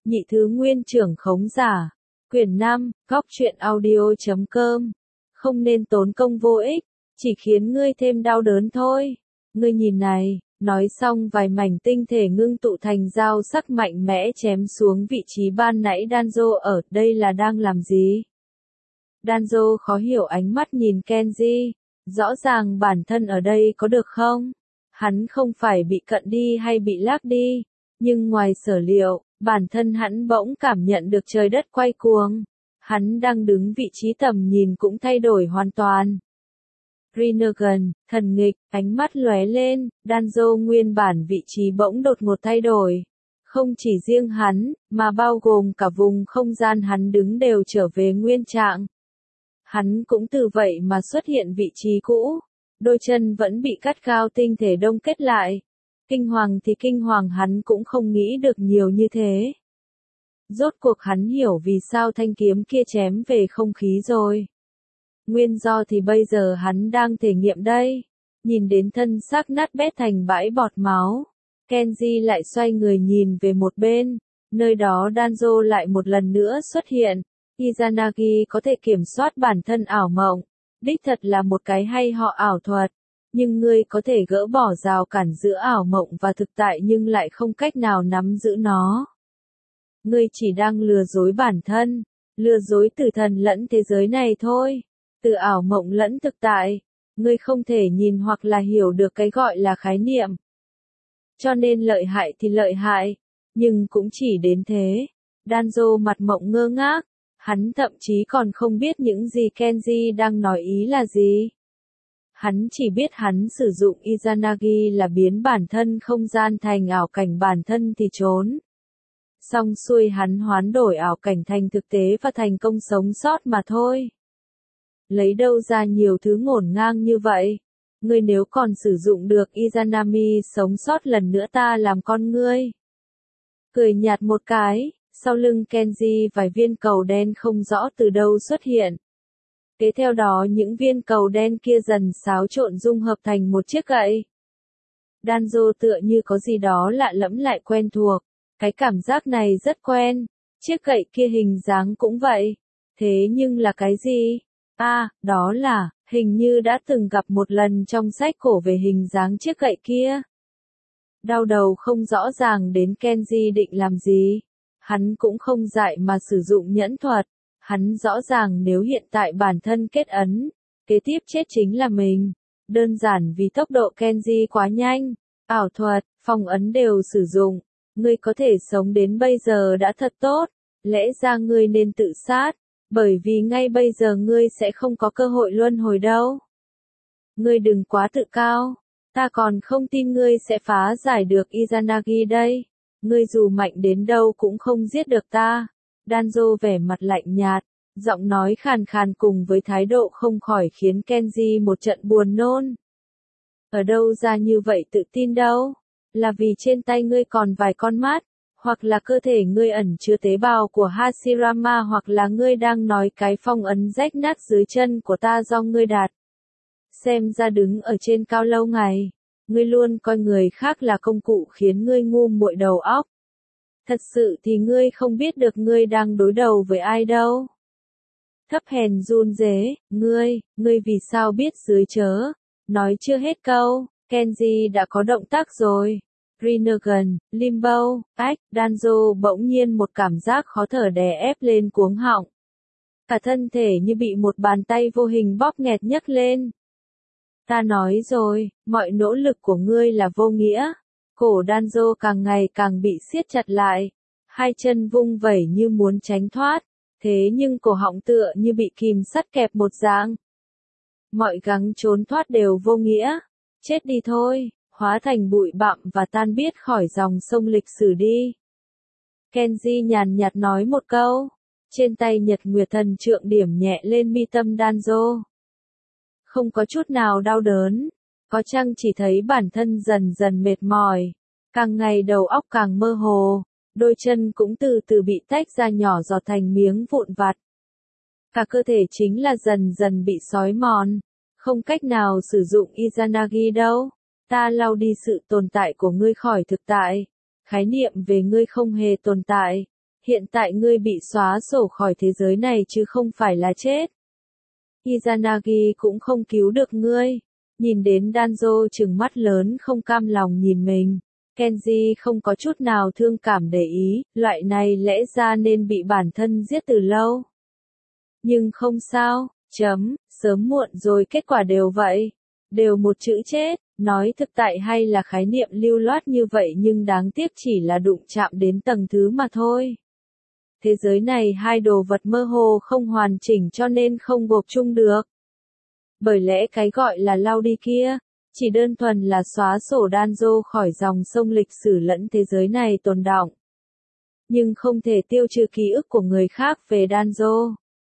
Nhị thứ nguyên trưởng khống giả. Quyển 5, góc truyện audio.com. Không nên tốn công vô ích, chỉ khiến ngươi thêm đau đớn thôi. Ngươi nhìn này, nói xong vài mảnh tinh thể ngưng tụ thành dao sắc mạnh mẽ chém xuống vị trí ban nãy Danzo ở, đây là đang làm gì? Danzo khó hiểu ánh mắt nhìn Kenji, rõ ràng bản thân ở đây có được không? Hắn không phải bị cận đi hay bị lác đi, nhưng ngoài sở liệu, bản thân hắn bỗng cảm nhận được trời đất quay cuồng. Hắn đang đứng vị trí tầm nhìn cũng thay đổi hoàn toàn. Rinnegan, thần nghịch, ánh mắt lóe lên, Danzo nguyên bản vị trí bỗng đột ngột thay đổi. Không chỉ riêng hắn, mà bao gồm cả vùng không gian hắn đứng đều trở về nguyên trạng. Hắn cũng từ vậy mà xuất hiện vị trí cũ, đôi chân vẫn bị cắt gao tinh thể đông kết lại. Kinh hoàng thì kinh hoàng, hắn cũng không nghĩ được nhiều như thế. Rốt cuộc hắn hiểu vì sao thanh kiếm kia chém về không khí rồi. Nguyên do thì bây giờ hắn đang thể nghiệm đây. Nhìn đến thân xác nát bét thành bãi bọt máu, Kenji lại xoay người nhìn về một bên, nơi đó Danzo lại một lần nữa xuất hiện. Izanagi có thể kiểm soát bản thân ảo mộng, đích thật là một cái hay ho ảo thuật, nhưng ngươi có thể gỡ bỏ rào cản giữa ảo mộng và thực tại nhưng lại không cách nào nắm giữ nó. Ngươi chỉ đang lừa dối bản thân, lừa dối tử thần lẫn thế giới này thôi. Từ ảo mộng lẫn thực tại, ngươi không thể nhìn hoặc là hiểu được cái gọi là khái niệm. Cho nên lợi hại thì lợi hại, nhưng cũng chỉ đến thế. Danzo mặt mộng ngơ ngác, hắn thậm chí còn không biết những gì Kenji đang nói ý là gì. Hắn chỉ biết hắn sử dụng Izanagi là biến bản thân không gian thành ảo cảnh, bản thân thì trốn. Xong xuôi hắn hoán đổi ảo cảnh thành thực tế và thành công sống sót mà thôi. Lấy đâu ra nhiều thứ ngổn ngang như vậy? Ngươi nếu còn sử dụng được Izanami sống sót lần nữa ta làm con ngươi. Cười nhạt một cái, sau lưng Kenji vài viên cầu đen không rõ từ đâu xuất hiện. Kế theo đó những viên cầu đen kia dần xáo trộn dung hợp thành một chiếc gậy. Danzo tựa như có gì đó lạ lẫm lại quen thuộc. Cái cảm giác này rất quen. Chiếc gậy kia hình dáng cũng vậy. Thế nhưng là cái gì? Đó là, hình như đã từng gặp một lần trong sách cổ về hình dáng chiếc gậy kia. Đau đầu không rõ ràng đến Kenji định làm gì. Hắn cũng không dại mà sử dụng nhẫn thuật. Hắn rõ ràng nếu hiện tại bản thân kết ấn, kế tiếp chết chính là mình. Đơn giản vì tốc độ Kenji quá nhanh, ảo thuật, phong ấn đều sử dụng. Ngươi có thể sống đến bây giờ đã thật tốt, lẽ ra ngươi nên tự sát, bởi vì ngay bây giờ ngươi sẽ không có cơ hội luân hồi đâu. Ngươi đừng quá tự cao, ta còn không tin ngươi sẽ phá giải được Izanagi đây. Ngươi dù mạnh đến đâu cũng không giết được ta. Danzo vẻ mặt lạnh nhạt, giọng nói khàn khàn cùng với thái độ không khỏi khiến Kenji một trận buồn nôn. Ở đâu ra như vậy tự tin đâu? Là vì trên tay ngươi còn vài con mắt, hoặc là cơ thể ngươi ẩn chứa tế bào của Hashirama, hoặc là ngươi đang nói cái phong ấn rách nát dưới chân của ta do ngươi đạt. Xem ra đứng ở trên cao lâu ngày, ngươi luôn coi người khác là công cụ khiến ngươi ngu muội đầu óc. Thật sự thì ngươi không biết được ngươi đang đối đầu với ai đâu. Thấp hèn run rế, ngươi vì sao biết dưới chớ? Nói chưa hết câu, Kenji đã có động tác rồi. Rinnegan, Limbo, Danzo bỗng nhiên một cảm giác khó thở đè ép lên cuống họng. Cả thân thể như bị một bàn tay vô hình bóp nghẹt nhấc lên. Ta nói rồi, mọi nỗ lực của ngươi là vô nghĩa. Cổ Danzo càng ngày càng bị siết chặt lại. Hai chân vung vẩy như muốn tránh thoát. Thế nhưng cổ họng tựa như bị kìm sắt kẹp một dạng. Mọi gắng trốn thoát đều vô nghĩa. Chết đi thôi, hóa thành bụi bặm và tan biết khỏi dòng sông lịch sử đi. Kenji nhàn nhạt nói một câu. Trên tay Nhật Nguyệt Thần Trượng điểm nhẹ lên mi tâm Danzo. Không có chút nào đau đớn. Có chăng chỉ thấy bản thân dần dần mệt mỏi. Càng ngày đầu óc càng mơ hồ. Đôi chân cũng từ từ bị tách ra nhỏ giọt thành miếng vụn vặt. Cả cơ thể chính là dần dần bị xói mòn. Không cách nào sử dụng Izanagi đâu. Ta lau đi sự tồn tại của ngươi khỏi thực tại. Khái niệm về ngươi không hề tồn tại. Hiện tại ngươi bị xóa sổ khỏi thế giới này chứ không phải là chết. Izanagi cũng không cứu được ngươi. Nhìn đến Danzo trừng mắt lớn không cam lòng nhìn mình. Kenji không có chút nào thương cảm để ý, loại này lẽ ra nên bị bản thân giết từ lâu. Nhưng không sao, sớm muộn rồi kết quả đều vậy. Đều một chữ chết, nói thực tại hay là khái niệm lưu loát như vậy nhưng đáng tiếc chỉ là đụng chạm đến tầng thứ mà thôi. Thế giới này hai đồ vật mơ hồ không hoàn chỉnh cho nên không gộp chung được. Bởi lẽ cái gọi là lao đi kia, chỉ đơn thuần là xóa sổ Danzo khỏi dòng sông lịch sử lẫn thế giới này tồn đọng. Nhưng không thể tiêu trừ ký ức của người khác về Danzo.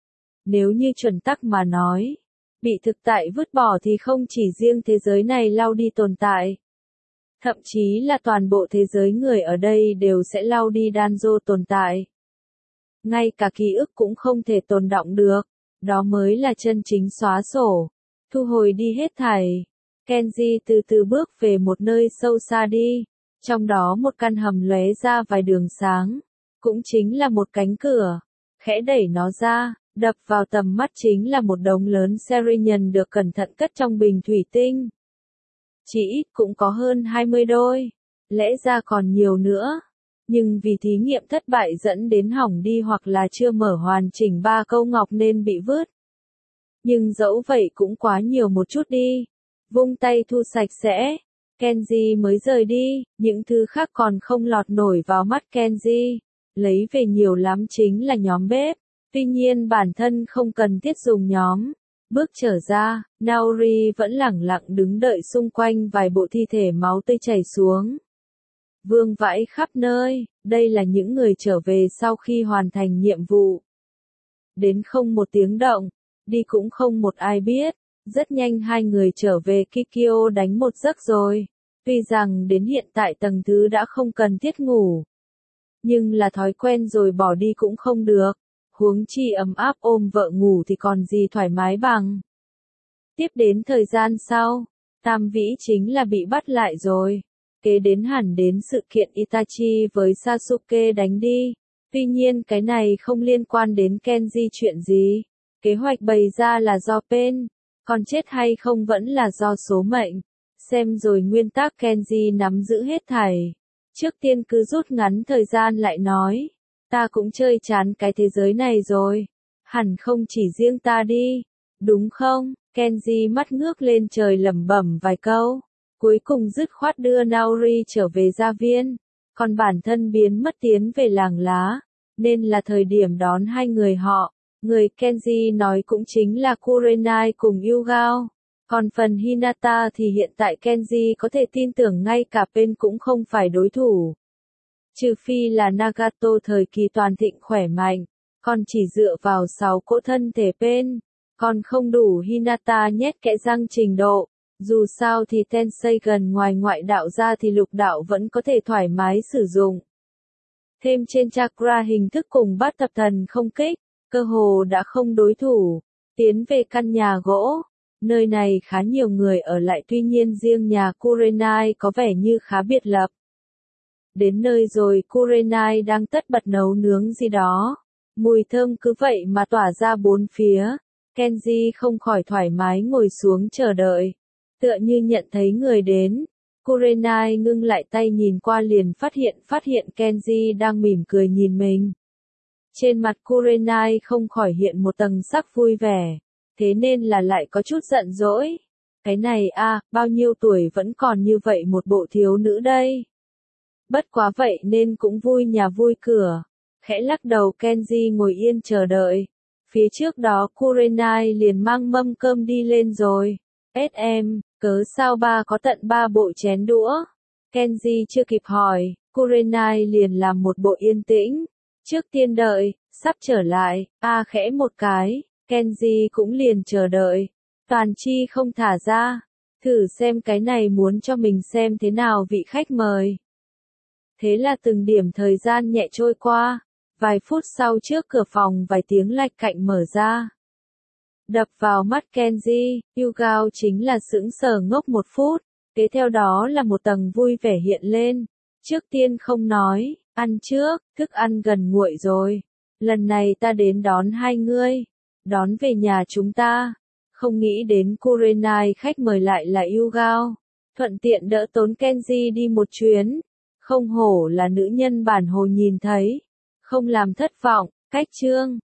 Nếu như chuẩn tắc mà nói, bị thực tại vứt bỏ thì không chỉ riêng thế giới này lao đi tồn tại. Thậm chí là toàn bộ thế giới người ở đây đều sẽ lao đi Danzo tồn tại. Ngay cả ký ức cũng không thể tồn đọng được, đó mới là chân chính xóa sổ, thu hồi đi hết thảy. Kenji từ từ bước về một nơi sâu xa đi, trong đó một căn hầm lóe ra vài đường sáng, cũng chính là một cánh cửa, khẽ đẩy nó ra, đập vào tầm mắt chính là một đống lớn Serian được cẩn thận cất trong bình thủy tinh. Chỉ ít cũng có hơn 20 đôi, lẽ ra còn nhiều nữa. Nhưng vì thí nghiệm thất bại dẫn đến hỏng đi hoặc là chưa mở hoàn chỉnh 3 câu ngọc nên bị vứt. Nhưng dẫu vậy cũng quá nhiều một chút đi. Vung tay thu sạch sẽ. Kenji mới rời đi, những thứ khác còn không lọt nổi vào mắt Kenji. Lấy về nhiều lắm chính là nhóm bếp. Tuy nhiên bản thân không cần thiết dùng nhóm. Bước trở ra, Naori vẫn lẳng lặng đứng đợi xung quanh vài bộ thi thể máu tươi chảy xuống. Vương vãi khắp nơi, đây là những người trở về sau khi hoàn thành nhiệm vụ. Đến không một tiếng động, đi cũng không một ai biết, rất nhanh hai người trở về Kikyo đánh một giấc rồi. Tuy rằng đến hiện tại tầng thứ đã không cần thiết ngủ. Nhưng là thói quen rồi bỏ đi cũng không được, huống chi ấm áp ôm vợ ngủ thì còn gì thoải mái bằng. Tiếp đến thời gian sau, Tam Vĩ chính là bị bắt lại rồi. Kế đến hẳn đến sự kiện Itachi với Sasuke đánh đi. Tuy nhiên cái này không liên quan đến Kenji chuyện gì. Kế hoạch bày ra là do Pain, còn chết hay không vẫn là do số mệnh. Xem rồi nguyên tắc Kenji nắm giữ hết thảy. Trước tiên cứ rút ngắn thời gian lại nói. Ta cũng chơi chán cái thế giới này rồi. Hẳn không chỉ riêng ta đi. Đúng không? Kenji mắt ngước lên trời lẩm bẩm vài câu. Cuối cùng dứt khoát đưa Naori trở về gia viên, còn bản thân biến mất tiến về làng lá, nên là thời điểm đón hai người họ. Người Kenji nói cũng chính là Kurenai cùng Yugao, còn phần Hinata thì hiện tại Kenji có thể tin tưởng ngay cả Pain cũng không phải đối thủ. Trừ phi là Nagato thời kỳ toàn thịnh khỏe mạnh, còn chỉ dựa vào 6 cỗ thân thể Pain, còn không đủ Hinata nhét kẽ răng trình độ. Dù sao thì Tensei gần ngoài ngoại đạo ra thì lục đạo vẫn có thể thoải mái sử dụng. Thêm trên chakra hình thức cùng bát thập thần không kích, cơ hồ đã không đối thủ. Tiến về căn nhà gỗ, nơi này khá nhiều người ở lại tuy nhiên riêng nhà Kurenai có vẻ như khá biệt lập. Đến nơi rồi Kurenai đang tất bật nấu nướng gì đó. Mùi thơm cứ vậy mà tỏa ra bốn phía. Kenji không khỏi thoải mái ngồi xuống chờ đợi. Tựa như nhận thấy người đến, Kurenai ngưng lại tay nhìn qua liền phát hiện Kenji đang mỉm cười nhìn mình. Trên mặt Kurenai không khỏi hiện một tầng sắc vui vẻ, thế nên là lại có chút giận dỗi. Cái này bao nhiêu tuổi vẫn còn như vậy một bộ thiếu nữ đây. Bất quá vậy nên cũng vui nhà vui cửa. Khẽ lắc đầu Kenji ngồi yên chờ đợi. Phía trước đó Kurenai liền mang mâm cơm đi lên rồi. SM, cớ sao ba có tận 3 bộ chén đũa? Kenji chưa kịp hỏi, Kurenai liền làm một bộ yên tĩnh. Trước tiên đợi, sắp trở lại, khẽ một cái, Kenji cũng liền chờ đợi. Toàn chi không thả ra, thử xem cái này muốn cho mình xem thế nào vị khách mời. Thế là từng điểm thời gian nhẹ trôi qua, vài phút sau trước cửa phòng vài tiếng lạch cạnh mở ra. Đập vào mắt Kenji, Yugao chính là sững sờ ngốc một phút, kế theo đó là một tầng vui vẻ hiện lên. Trước tiên không nói, Ăn trước, thức ăn gần nguội rồi. Lần này ta đến đón hai ngươi. Đón về nhà chúng ta. Không nghĩ đến Kurenai khách mời lại là Yugao. Thuận tiện đỡ tốn Kenji đi một chuyến. Không hổ là nữ nhân bản hồ nhìn thấy. Không làm thất vọng, cách chương.